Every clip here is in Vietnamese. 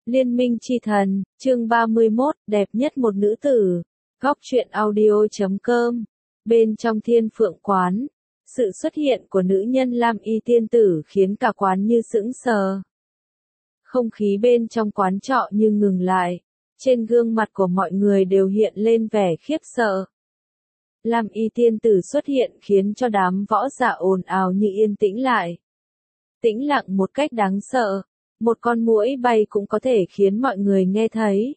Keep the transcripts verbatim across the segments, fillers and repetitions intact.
Liên minh chi thần, chương ba mươi mốt, đẹp nhất một nữ tử. Góc truyện audio chấm com. Bên trong Thiên Phượng quán, sự xuất hiện của nữ nhân Lam Y tiên tử khiến cả quán như sững sờ. Không khí bên trong quán trọ như ngừng lại, trên gương mặt của mọi người đều hiện lên vẻ khiếp sợ. Lam Y tiên tử xuất hiện khiến cho đám võ giả ồn ào như yên tĩnh lại. Tĩnh lặng một cách đáng sợ. Một con muỗi bay cũng có thể khiến mọi người nghe thấy.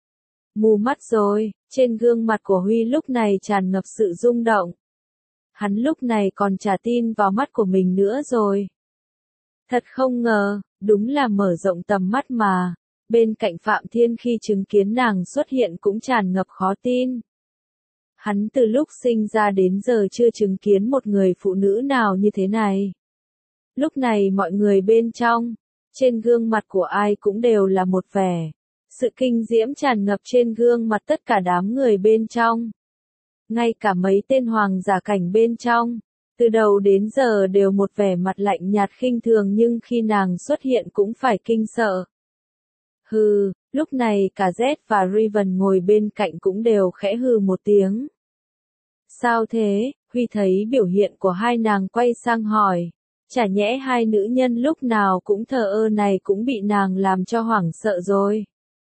Mù mắt rồi, trên gương mặt của Huy lúc này tràn ngập sự rung động. Hắn lúc này còn chả tin vào mắt của mình nữa rồi. Thật không ngờ, đúng là mở rộng tầm mắt mà. Bên cạnh Phạm Thiên khi chứng kiến nàng xuất hiện cũng tràn ngập khó tin. Hắn từ lúc sinh ra đến giờ chưa chứng kiến một người phụ nữ nào như thế này. Lúc này mọi người bên trong, trên gương mặt của ai cũng đều là một vẻ. Sự kinh diễm tràn ngập trên gương mặt tất cả đám người bên trong. Ngay cả mấy tên hoàng giả cảnh bên trong, từ đầu đến giờ đều một vẻ mặt lạnh nhạt khinh thường nhưng khi nàng xuất hiện cũng phải kinh sợ. Hừ, lúc này cả Z và Riven ngồi bên cạnh cũng đều khẽ hừ một tiếng. Sao thế? Huy thấy biểu hiện của hai nàng quay sang hỏi. Chả nhẽ hai nữ nhân lúc nào cũng thờ ơ này cũng bị nàng làm cho hoảng sợ rồi.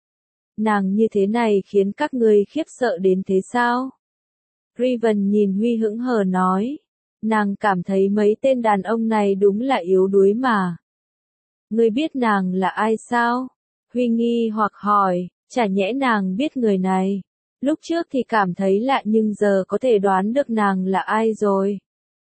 Nàng như thế này khiến các người khiếp sợ đến thế sao? Riven nhìn Huy hững hờ nói. Nàng cảm thấy mấy tên đàn ông này đúng là yếu đuối mà. Ngươi biết nàng là ai sao? Huy nghi hoặc hỏi, chả nhẽ nàng biết người này. Lúc trước thì cảm thấy lạ nhưng giờ có thể đoán được nàng là ai rồi.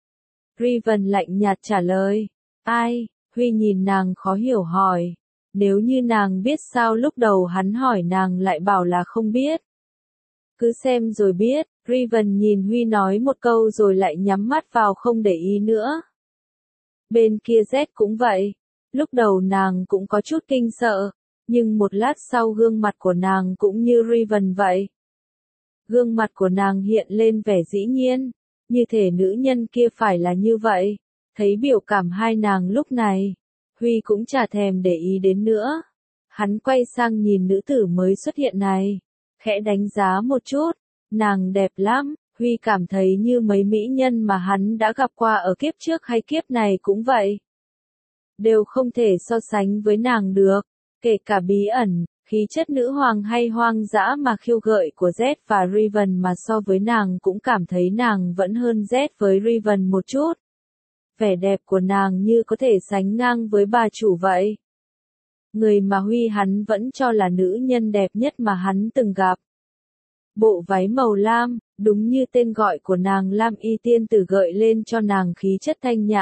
Riven lạnh nhạt trả lời. Ai? Huy nhìn nàng khó hiểu hỏi. Nếu như nàng biết sao lúc đầu hắn hỏi nàng lại bảo là không biết. Cứ xem rồi biết. Riven nhìn Huy nói một câu rồi lại nhắm mắt vào không để ý nữa. Bên kia Z cũng vậy. Lúc đầu nàng cũng có chút kinh sợ. Nhưng một lát sau gương mặt của nàng cũng như Riven vậy. Gương mặt của nàng hiện lên vẻ dĩ nhiên. Như thể nữ nhân kia phải là như vậy. Thấy biểu cảm hai nàng lúc này, Huy cũng chả thèm để ý đến nữa. Hắn quay sang nhìn nữ tử mới xuất hiện này, khẽ đánh giá một chút. Nàng đẹp lắm, Huy cảm thấy như mấy mỹ nhân mà hắn đã gặp qua ở kiếp trước hay kiếp này cũng vậy. Đều không thể so sánh với nàng được, kể cả bí ẩn. Khí chất nữ hoàng hay hoang dã mà khiêu gợi của Z và Riven mà so với nàng cũng cảm thấy nàng vẫn hơn Z với Riven một chút. Vẻ đẹp của nàng như có thể sánh ngang với bà chủ vậy. Người mà Huy hắn vẫn cho là nữ nhân đẹp nhất mà hắn từng gặp. Bộ váy màu lam, đúng như tên gọi của nàng Lam Y tiên tử gợi lên cho nàng khí chất thanh nhã.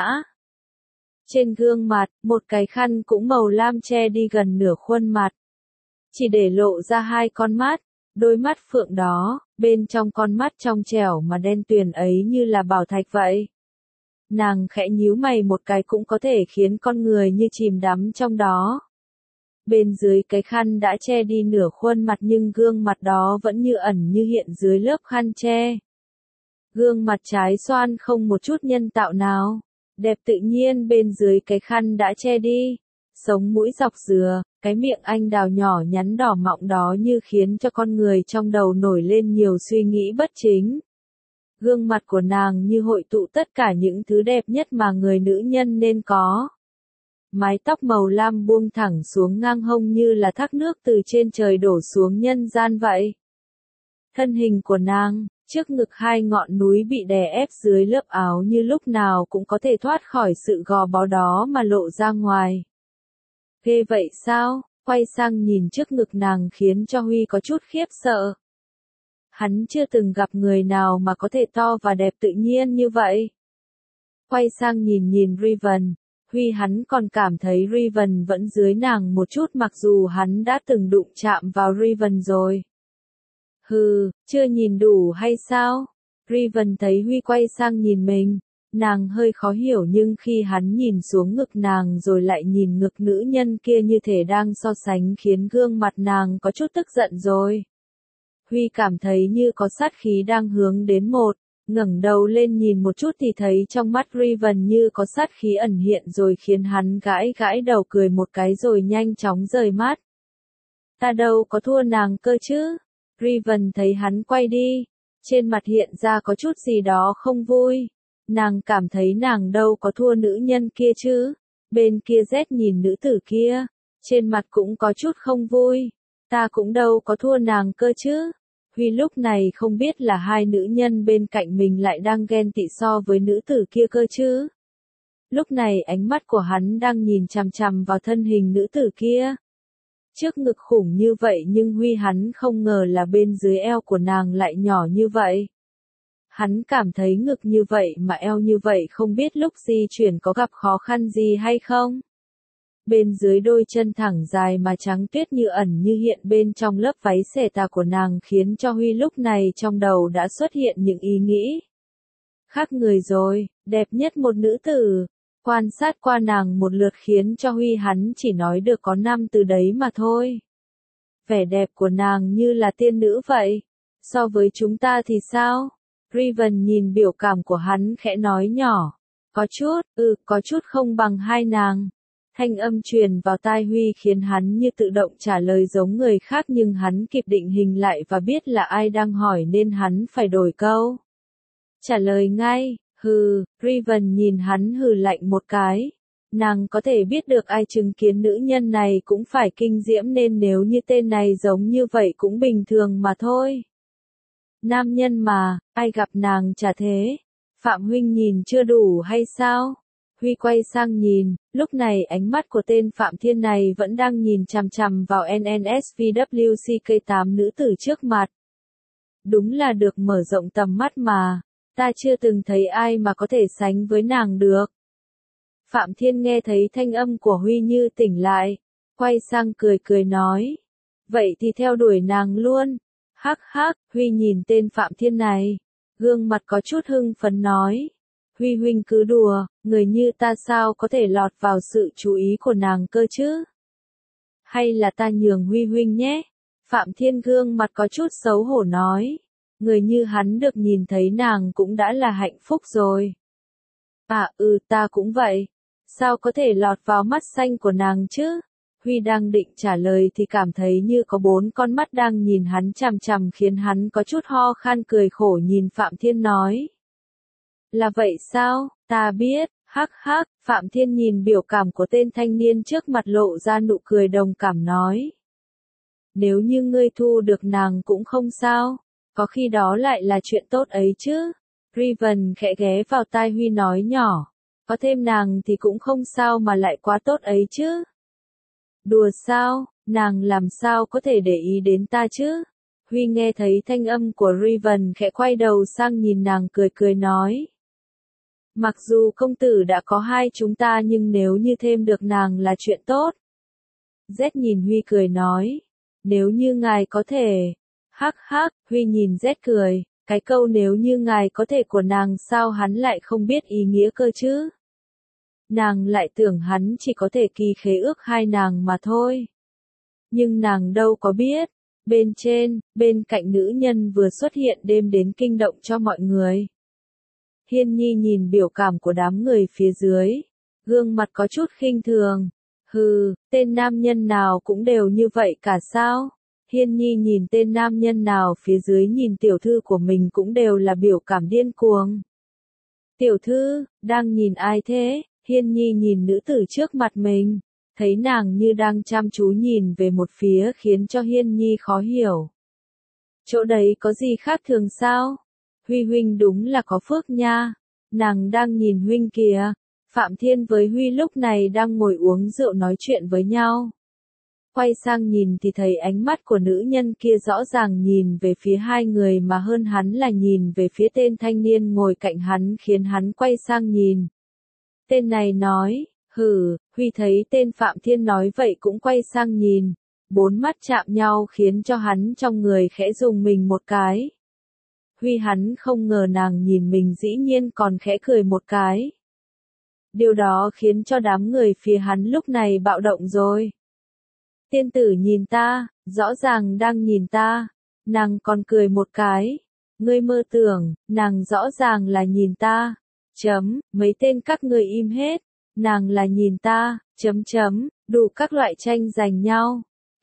Trên gương mặt, một cái khăn cũng màu lam che đi gần nửa khuôn mặt. Chỉ để lộ ra hai con mắt, đôi mắt phượng đó, bên trong con mắt trong trẻo mà đen tuyền ấy như là bảo thạch vậy. Nàng khẽ nhíu mày một cái cũng có thể khiến con người như chìm đắm trong đó. Bên dưới cái khăn đã che đi nửa khuôn mặt nhưng gương mặt đó vẫn như ẩn như hiện dưới lớp khăn che. Gương mặt trái xoan không một chút nhân tạo nào, đẹp tự nhiên bên dưới cái khăn đã che đi. Sống mũi dọc dừa, cái miệng anh đào nhỏ nhắn đỏ mọng đó như khiến cho con người trong đầu nổi lên nhiều suy nghĩ bất chính. Gương mặt của nàng như hội tụ tất cả những thứ đẹp nhất mà người nữ nhân nên có. Mái tóc màu lam buông thẳng xuống ngang hông như là thác nước từ trên trời đổ xuống nhân gian vậy. Thân hình của nàng, trước ngực hai ngọn núi bị đè ép dưới lớp áo như lúc nào cũng có thể thoát khỏi sự gò bó đó mà lộ ra ngoài. Ghê vậy sao? Quay sang nhìn trước ngực nàng khiến cho Huy có chút khiếp sợ. Hắn chưa từng gặp người nào mà có thể to và đẹp tự nhiên như vậy. Quay sang nhìn nhìn Riven, Huy hắn còn cảm thấy Riven vẫn dưới nàng một chút mặc dù hắn đã từng đụng chạm vào Riven rồi. Hừ, chưa nhìn đủ hay sao? Riven thấy Huy quay sang nhìn mình. Nàng hơi khó hiểu nhưng khi hắn nhìn xuống ngực nàng rồi lại nhìn ngực nữ nhân kia như thể đang so sánh khiến gương mặt nàng có chút tức giận rồi. Huy cảm thấy như có sát khí đang hướng đến một, ngẩng đầu lên nhìn một chút thì thấy trong mắt Riven như có sát khí ẩn hiện rồi khiến hắn gãi gãi đầu cười một cái rồi nhanh chóng rời mắt. Ta đâu có thua nàng cơ chứ. Riven thấy hắn quay đi, trên mặt hiện ra có chút gì đó không vui. Nàng cảm thấy nàng đâu có thua nữ nhân kia chứ. Bên kia Z nhìn nữ tử kia, trên mặt cũng có chút không vui. Ta cũng đâu có thua nàng cơ chứ. Huy lúc này không biết là hai nữ nhân bên cạnh mình lại đang ghen tị so với nữ tử kia cơ chứ. Lúc này ánh mắt của hắn đang nhìn chằm chằm vào thân hình nữ tử kia. Trước ngực khủng như vậy nhưng Huy hắn không ngờ là bên dưới eo của nàng lại nhỏ như vậy. Hắn cảm thấy ngực như vậy mà eo như vậy không biết lúc di chuyển có gặp khó khăn gì hay không. Bên dưới đôi chân thẳng dài mà trắng tuyết như ẩn như hiện bên trong lớp váy xẻ tà của nàng khiến cho Huy lúc này trong đầu đã xuất hiện những ý nghĩ. Khác người rồi, đẹp nhất một nữ tử. Quan sát qua nàng một lượt khiến cho Huy hắn chỉ nói được có năm từ đấy mà thôi. Vẻ đẹp của nàng như là tiên nữ vậy. So với chúng ta thì sao? Riven nhìn biểu cảm của hắn khẽ nói nhỏ. Có chút, ừ, có chút không bằng hai nàng. Thanh âm truyền vào tai Huy khiến hắn như tự động trả lời giống người khác nhưng hắn kịp định hình lại và biết là ai đang hỏi nên hắn phải đổi câu. Trả lời ngay, hừ, Riven nhìn hắn hừ lạnh một cái. Nàng có thể biết được ai chứng kiến nữ nhân này cũng phải kinh diễm nên nếu như tên này giống như vậy cũng bình thường mà thôi. Nam nhân mà, ai gặp nàng chả thế. Phạm huynh nhìn chưa đủ hay sao? Huy quay sang nhìn, lúc này ánh mắt của tên Phạm Thiên này vẫn đang nhìn chằm chằm vào en en ét vê kép xê ca tám nữ tử trước mặt. Đúng là được mở rộng tầm mắt mà, ta chưa từng thấy ai mà có thể sánh với nàng được. Phạm Thiên nghe thấy thanh âm của Huy như tỉnh lại, quay sang cười cười nói. Vậy thì theo đuổi nàng luôn. Hắc hắc, Huy nhìn tên Phạm Thiên này, gương mặt có chút hưng phấn nói. Huy huynh cứ đùa, người như ta sao có thể lọt vào sự chú ý của nàng cơ chứ? Hay là ta nhường Huy huynh nhé? Phạm Thiên gương mặt có chút xấu hổ nói. Người như hắn được nhìn thấy nàng cũng đã là hạnh phúc rồi. À ừ ta cũng vậy. Sao có thể lọt vào mắt xanh của nàng chứ? Huy đang định trả lời thì cảm thấy như có bốn con mắt đang nhìn hắn chằm chằm khiến hắn có chút ho khan cười khổ nhìn Phạm Thiên nói. Là vậy sao, ta biết, hắc hắc, Phạm Thiên nhìn biểu cảm của tên thanh niên trước mặt lộ ra nụ cười đồng cảm nói. Nếu như ngươi thu được nàng cũng không sao, có khi đó lại là chuyện tốt ấy chứ. Riven khẽ ghé vào tai Huy nói nhỏ, có thêm nàng thì cũng không sao mà lại quá tốt ấy chứ. Đùa sao, nàng làm sao có thể để ý đến ta chứ? Huy nghe thấy thanh âm của Riven khẽ quay đầu sang nhìn nàng cười cười nói. Mặc dù công tử đã có hai chúng ta nhưng nếu như thêm được nàng là chuyện tốt. Z nhìn Huy cười nói. Nếu như ngài có thể. Hắc hắc, Huy nhìn Z cười. Cái câu nếu như ngài có thể của nàng sao hắn lại không biết ý nghĩa cơ chứ? Nàng lại tưởng hắn chỉ có thể kỳ khế ước hai nàng mà thôi. Nhưng nàng đâu có biết. Bên trên, bên cạnh nữ nhân vừa xuất hiện đêm đến kinh động cho mọi người. Hiên Nhi nhìn biểu cảm của đám người phía dưới, gương mặt có chút khinh thường. Hừ, tên nam nhân nào cũng đều như vậy cả sao? Hiên Nhi nhìn tên nam nhân nào phía dưới nhìn tiểu thư của mình cũng đều là biểu cảm điên cuồng. Tiểu thư, đang nhìn ai thế? Hiên Nhi nhìn nữ tử trước mặt mình, thấy nàng như đang chăm chú nhìn về một phía khiến cho Hiên Nhi khó hiểu. Chỗ đấy có gì khác thường sao? Huy huynh đúng là có phước nha. Nàng đang nhìn huynh kìa. Phạm Thiên với Huy lúc này đang ngồi uống rượu nói chuyện với nhau. Quay sang nhìn thì thấy ánh mắt của nữ nhân kia rõ ràng nhìn về phía hai người mà hơn hắn là nhìn về phía tên thanh niên ngồi cạnh hắn khiến hắn quay sang nhìn. Tên này nói, hừ, Huy thấy tên Phạm Thiên nói vậy cũng quay sang nhìn. Bốn mắt chạm nhau khiến cho hắn trong người khẽ rùng mình một cái. Huy hắn không ngờ nàng nhìn mình dĩ nhiên còn khẽ cười một cái. Điều đó khiến cho đám người phía hắn lúc này bạo động rồi. Tiên tử nhìn ta, rõ ràng đang nhìn ta, nàng còn cười một cái. Ngươi mơ tưởng, nàng rõ ràng là nhìn ta. Chấm, mấy tên các ngươi im hết, nàng là nhìn ta, chấm chấm, đủ các loại tranh giành nhau.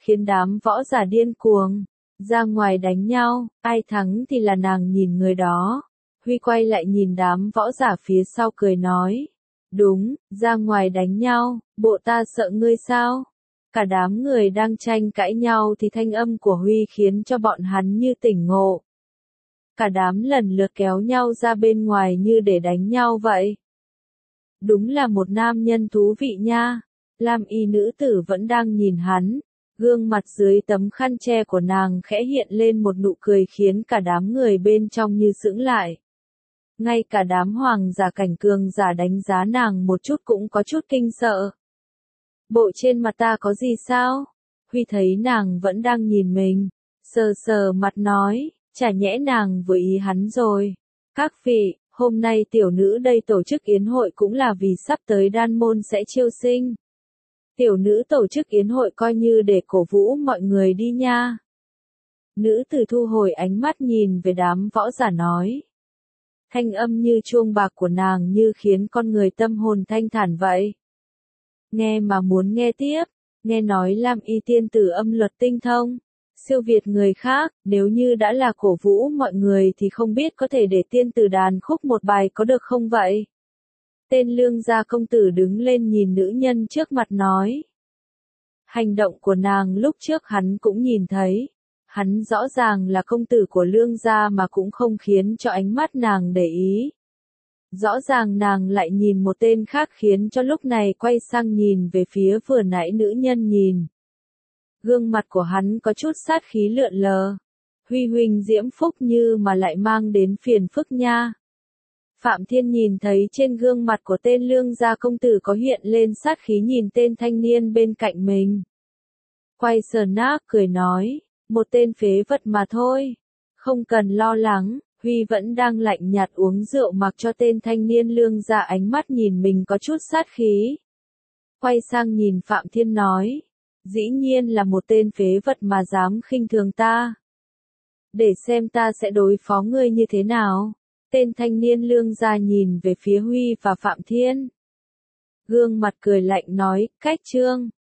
khiến đám võ giả điên cuồng. Ra ngoài đánh nhau, ai thắng thì là nàng nhìn người đó. Huy quay lại nhìn đám võ giả phía sau cười nói. Đúng, ra ngoài đánh nhau, bộ ta sợ ngươi sao? Cả đám người đang tranh cãi nhau thì thanh âm của Huy khiến cho bọn hắn như tỉnh ngộ. Cả đám lần lượt kéo nhau ra bên ngoài như để đánh nhau vậy. Đúng là một nam nhân thú vị nha. Lam y nữ tử vẫn đang nhìn hắn. Gương mặt dưới tấm khăn che của nàng khẽ hiện lên một nụ cười khiến cả đám người bên trong như sững lại. Ngay cả đám hoàng giả cảnh cường giả đánh giá nàng một chút cũng có chút kinh sợ. Bộ trên mặt ta có gì sao? Huy thấy nàng vẫn đang nhìn mình. Sờ sờ mặt nói, chả nhẽ nàng vừa ý hắn rồi. Các vị, hôm nay tiểu nữ đây tổ chức yến hội cũng là vì sắp tới đan môn sẽ chiêu sinh. Tiểu nữ tổ chức yến hội coi như để cổ vũ mọi người đi nha. Nữ tử thu hồi ánh mắt nhìn về đám võ giả nói. Thanh âm như chuông bạc của nàng như khiến con người tâm hồn thanh thản vậy. Nghe mà muốn nghe tiếp, nghe nói Lam y tiên tử âm luật tinh thông, siêu việt người khác, nếu như đã là cổ vũ mọi người thì không biết có thể để tiên tử đàn khúc một bài có được không vậy? Tên Lương gia công tử đứng lên nhìn nữ nhân trước mặt nói. Hành động của nàng lúc trước hắn cũng nhìn thấy. Hắn rõ ràng là công tử của Lương gia mà cũng không khiến cho ánh mắt nàng để ý. Rõ ràng nàng lại nhìn một tên khác khiến cho lúc này quay sang nhìn về phía vừa nãy nữ nhân nhìn. Gương mặt của hắn có chút sát khí lượn lờ. Huy huynh diễm phúc như mà lại mang đến phiền phức nha. Phạm Thiên nhìn thấy trên gương mặt của tên Lương gia công tử có hiện lên sát khí nhìn tên thanh niên bên cạnh mình. Quay sờ nác cười nói, một tên phế vật mà thôi. Không cần lo lắng, Huy vẫn đang lạnh nhạt uống rượu mặc cho tên thanh niên Lương gia ánh mắt nhìn mình có chút sát khí. Quay sang nhìn Phạm Thiên nói, dĩ nhiên là một tên phế vật mà dám khinh thường ta. Để xem ta sẽ đối phó ngươi như thế nào. Tên thanh niên Lương gia nhìn về phía Huy và Phạm Thiên. Gương mặt cười lạnh nói, cách trương.